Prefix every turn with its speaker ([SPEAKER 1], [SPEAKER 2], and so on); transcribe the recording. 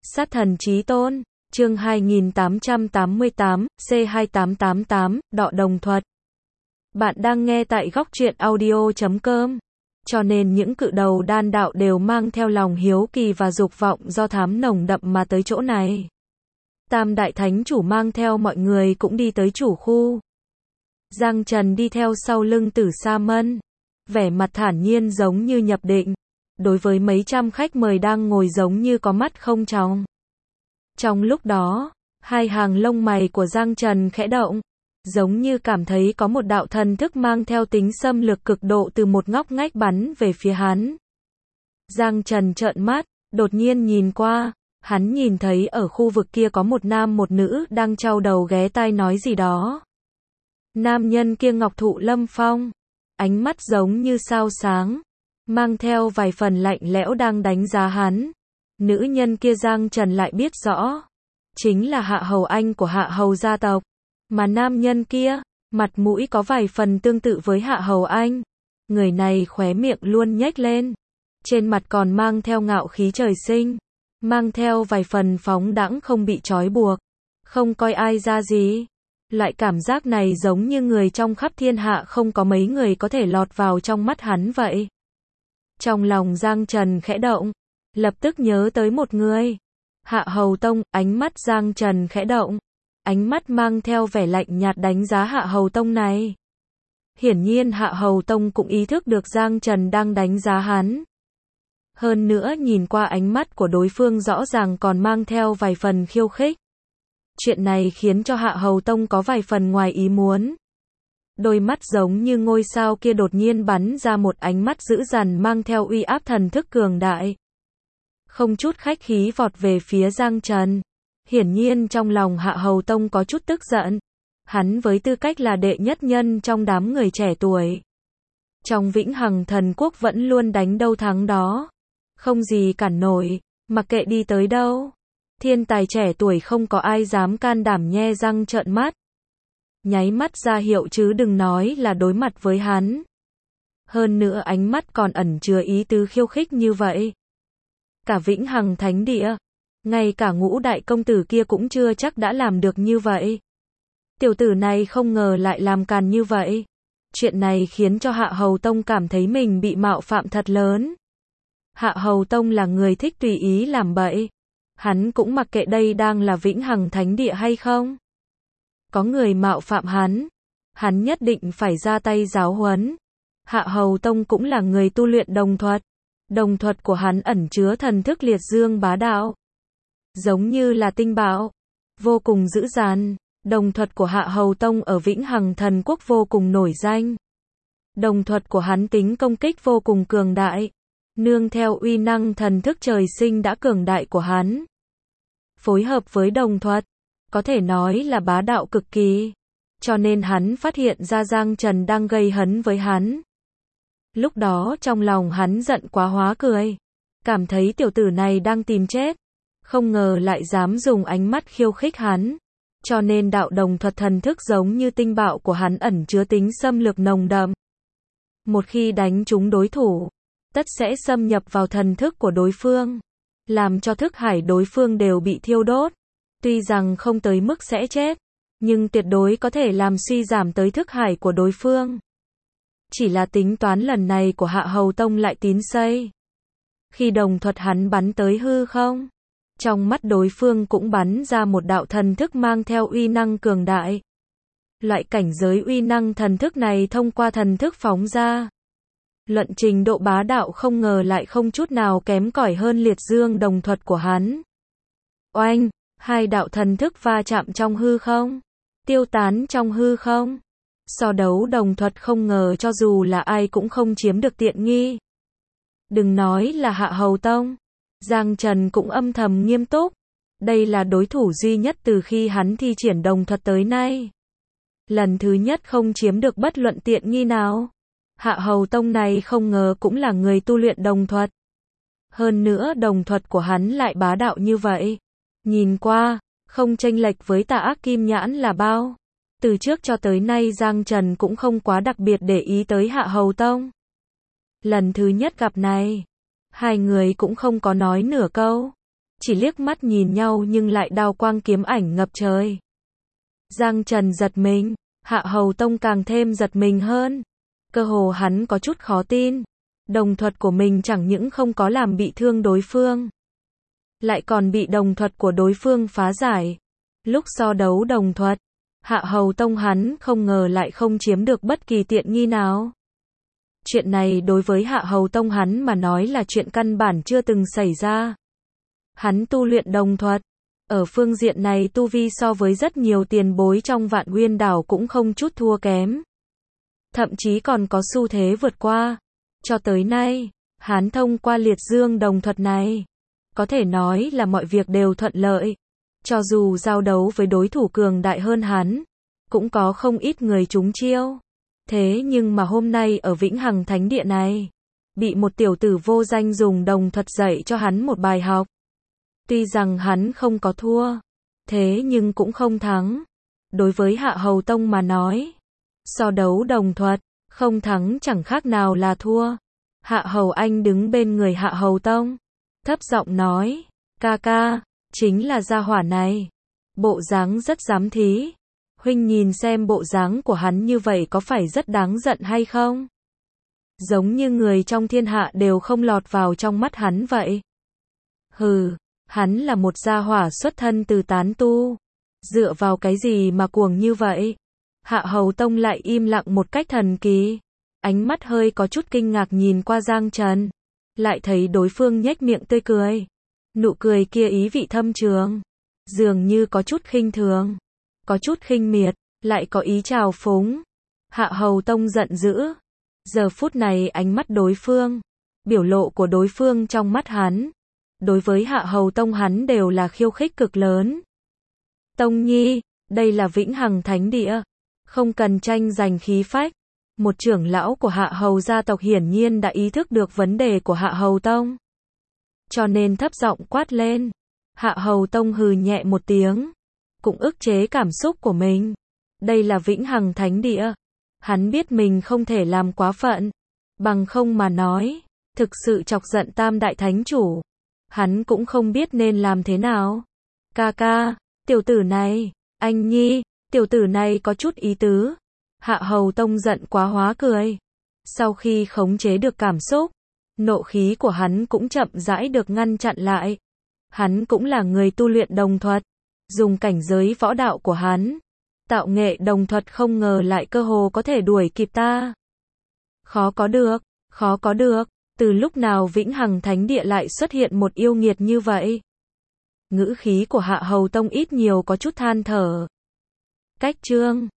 [SPEAKER 1] Sát thần chí tôn, chương 2888, C2888, Đọ đồng thuật. Bạn đang nghe tại góc truyện audio.com. Cho nên những cự đầu đan đạo đều mang theo lòng hiếu kỳ và dục vọng do thám nồng đậm mà tới chỗ này. Tam đại thánh chủ mang theo mọi người cũng đi tới chủ khu. Giang Trần đi theo sau lưng Tử Sa Mân, vẻ mặt thản nhiên giống như nhập định. Đối với mấy trăm khách mời đang ngồi giống như có mắt không tròng. Trong lúc đó, hai hàng lông mày của Giang Trần khẽ động, giống như cảm thấy có một đạo thần thức mang theo tính xâm lược cực độ từ một ngóc ngách bắn về phía hắn. Giang Trần trợn mắt, đột nhiên nhìn qua, hắn nhìn thấy ở khu vực kia có một nam một nữ đang chau đầu ghé tai nói gì đó. Nam nhân kia ngọc thụ lâm phong, ánh mắt giống như sao sáng, mang theo vài phần lạnh lẽo đang đánh giá hắn. Nữ nhân kia Giang Trần lại biết rõ, chính là Hạ Hầu Anh của Hạ Hầu gia tộc. Mà nam nhân kia, mặt mũi có vài phần tương tự với Hạ Hầu Anh. Người này khóe miệng luôn nhếch lên, trên mặt còn mang theo ngạo khí trời sinh, mang theo vài phần phóng đãng không bị trói buộc, không coi ai ra gì. Loại cảm giác này giống như người trong khắp thiên hạ không có mấy người có thể lọt vào trong mắt hắn vậy. Trong lòng Giang Trần khẽ động, lập tức nhớ tới một người. Hạ Hầu Tông, ánh mắt Giang Trần khẽ động. Ánh mắt mang theo vẻ lạnh nhạt đánh giá Hạ Hầu Tông này. Hiển nhiên Hạ Hầu Tông cũng ý thức được Giang Trần đang đánh giá hắn. Hơn nữa nhìn qua ánh mắt của đối phương rõ ràng còn mang theo vài phần khiêu khích. Chuyện này khiến cho Hạ Hầu Tông có vài phần ngoài ý muốn. Đôi mắt giống như ngôi sao kia đột nhiên bắn ra một ánh mắt dữ dằn mang theo uy áp thần thức cường đại. Không chút khách khí vọt về phía Giang Trần. Hiển nhiên trong lòng Hạ Hầu Tông có chút tức giận. Hắn với tư cách là đệ nhất nhân trong đám người trẻ tuổi. Trong Vĩnh Hằng Thần Quốc vẫn luôn đánh đâu thắng đó. Không gì cản nổi, mặc kệ đi tới đâu. Thiên tài trẻ tuổi không có ai dám can đảm nhe răng trợn mắt. Nháy mắt ra hiệu chứ đừng nói là đối mặt với hắn. Hơn nữa ánh mắt còn ẩn chứa ý tứ khiêu khích như vậy. Cả Vĩnh Hằng Thánh Địa, ngay cả Ngũ đại công tử kia cũng chưa chắc đã làm được như vậy. Tiểu tử này không ngờ lại làm càn như vậy. Chuyện này khiến cho Hạ Hầu Tông cảm thấy mình bị mạo phạm thật lớn. Hạ Hầu Tông là người thích tùy ý làm bậy. Hắn cũng mặc kệ đây đang là Vĩnh Hằng Thánh Địa hay không. Có người mạo phạm hắn nhất định phải ra tay giáo huấn. Hạ Hầu Tông cũng là người tu luyện đồng thuật. Đồng thuật của hắn ẩn chứa thần thức liệt dương bá đạo. Giống như là tinh bạo, vô cùng dữ dằn. Đồng thuật của Hạ Hầu Tông ở Vĩnh Hằng Thần Quốc vô cùng nổi danh. Đồng thuật của hắn tính công kích vô cùng cường đại. Nương theo uy năng thần thức trời sinh đã cường đại của hắn. Phối hợp với đồng thuật, có thể nói là bá đạo cực kỳ. Cho nên hắn phát hiện ra Giang Trần đang gây hấn với hắn. Lúc đó trong lòng hắn giận quá hóa cười. Cảm thấy tiểu tử này đang tìm chết. Không ngờ lại dám dùng ánh mắt khiêu khích hắn. Cho nên đạo đồng thuật thần thức giống như tinh bạo của hắn ẩn chứa tính xâm lược nồng đậm. Một khi đánh trúng đối thủ, tất sẽ xâm nhập vào thần thức của đối phương. Làm cho thức hải đối phương đều bị thiêu đốt. Tuy rằng không tới mức sẽ chết, nhưng tuyệt đối có thể làm suy giảm tới thức hải của đối phương. Chỉ là tính toán lần này của Hạ Hầu Tông lại tín xây. Khi đồng thuật hắn bắn tới hư không, trong mắt đối phương cũng bắn ra một đạo thần thức mang theo uy năng cường đại. Loại cảnh giới uy năng thần thức này thông qua thần thức phóng ra. Luận trình độ bá đạo không ngờ lại không chút nào kém cỏi hơn liệt dương đồng thuật của hắn. Oanh, hai đạo thần thức va chạm trong hư không, tiêu tán trong hư không. So đấu đồng thuật không ngờ cho dù là ai cũng không chiếm được tiện nghi. Đừng nói là Hạ Hầu Tông, Giang Trần cũng âm thầm nghiêm túc. Đây là đối thủ duy nhất từ khi hắn thi triển đồng thuật tới nay. Lần thứ nhất không chiếm được bất luận tiện nghi nào. Hạ Hầu Tông này không ngờ cũng là người tu luyện đồng thuật. Hơn nữa đồng thuật của hắn lại bá đạo như vậy. Nhìn qua, không chênh lệch với Tà Ác Kim Nhãn là bao. Từ trước cho tới nay Giang Trần cũng không quá đặc biệt để ý tới Hạ Hầu Tông. Lần thứ nhất gặp này, hai người cũng không có nói nửa câu. chỉ liếc mắt nhìn nhau nhưng lại đao quang kiếm ảnh ngập trời. Giang Trần giật mình, Hạ Hầu Tông càng thêm giật mình hơn. Cơ hồ hắn có chút khó tin. Đồng thuật của mình chẳng những không có làm bị thương đối phương, lại còn bị đồng thuật của đối phương phá giải. Lúc so đấu đồng thuật, Hạ Hầu Tông hắn không ngờ lại không chiếm được bất kỳ tiện nghi nào. Chuyện này đối với Hạ Hầu Tông hắn mà nói là chuyện căn bản chưa từng xảy ra. Hắn tu luyện đồng thuật, ở phương diện này tu vi so với rất nhiều tiền bối trong Vạn Nguyên đảo cũng không chút thua kém. Thậm chí còn có xu thế vượt qua. Cho tới nay, hắn thông qua liệt dương đồng thuật này, có thể nói là mọi việc đều thuận lợi. Cho dù giao đấu với đối thủ cường đại hơn hắn, cũng có không ít người trúng chiêu. Thế nhưng mà hôm nay ở Vĩnh Hằng Thánh Địa này, bị một tiểu tử vô danh dùng đồng thuật dạy cho hắn một bài học. Tuy rằng hắn không có thua, thế nhưng cũng không thắng. Đối với Hạ Hầu Tông mà nói, so đấu đồng thuật, không thắng chẳng khác nào là thua. Hạ Hầu Anh đứng bên người Hạ Hầu Tông, thấp giọng nói, ca ca, chính là gia hỏa này. Bộ dáng rất dám thí. Huynh nhìn xem bộ dáng của hắn như vậy có phải rất đáng giận hay không? Giống như người trong thiên hạ đều không lọt vào trong mắt hắn vậy. Hừ, hắn là một gia hỏa xuất thân từ tán tu. Dựa vào cái gì mà cuồng như vậy? Hạ Hầu Tông lại im lặng một cách thần kỳ. Ánh mắt hơi có chút kinh ngạc nhìn qua Giang Trần. Lại thấy đối phương nhếch miệng tươi cười. Nụ cười kia ý vị thâm trường. Dường như có chút khinh thường, có chút khinh miệt, lại có ý trào phúng. Hạ Hầu Tông giận dữ. Giờ phút này ánh mắt đối phương, biểu lộ của đối phương trong mắt hắn, đối với Hạ Hầu Tông hắn đều là khiêu khích cực lớn. Tông Nhi, đây là Vĩnh Hằng Thánh Địa, không cần tranh giành khí phách. Một trưởng lão của Hạ Hầu gia tộc hiển nhiên đã ý thức được vấn đề của Hạ Hầu Tông, cho nên thấp giọng quát lên. Hạ Hầu Tông hừ nhẹ một tiếng, cũng ức chế cảm xúc của mình. Đây là Vĩnh Hằng Thánh Địa. Hắn biết mình không thể làm quá phận, bằng không mà nói, thực sự chọc giận Tam Đại Thánh Chủ. Hắn cũng không biết nên làm thế nào. Ca ca, tiểu tử này, anh Nhi, tiểu tử này có chút ý tứ. Hạ Hầu Tông giận quá hóa cười. Sau khi khống chế được cảm xúc, nộ khí của hắn cũng chậm rãi được ngăn chặn lại. Hắn cũng là người tu luyện đồng thuật, dùng cảnh giới võ đạo của hắn, tạo nghệ đồng thuật không ngờ lại cơ hồ có thể đuổi kịp ta. Khó có được, từ lúc nào Vĩnh Hằng Thánh Địa lại xuất hiện một yêu nghiệt như vậy? Ngữ khí của Hạ Hầu Tông ít nhiều có chút than thở. Cách chương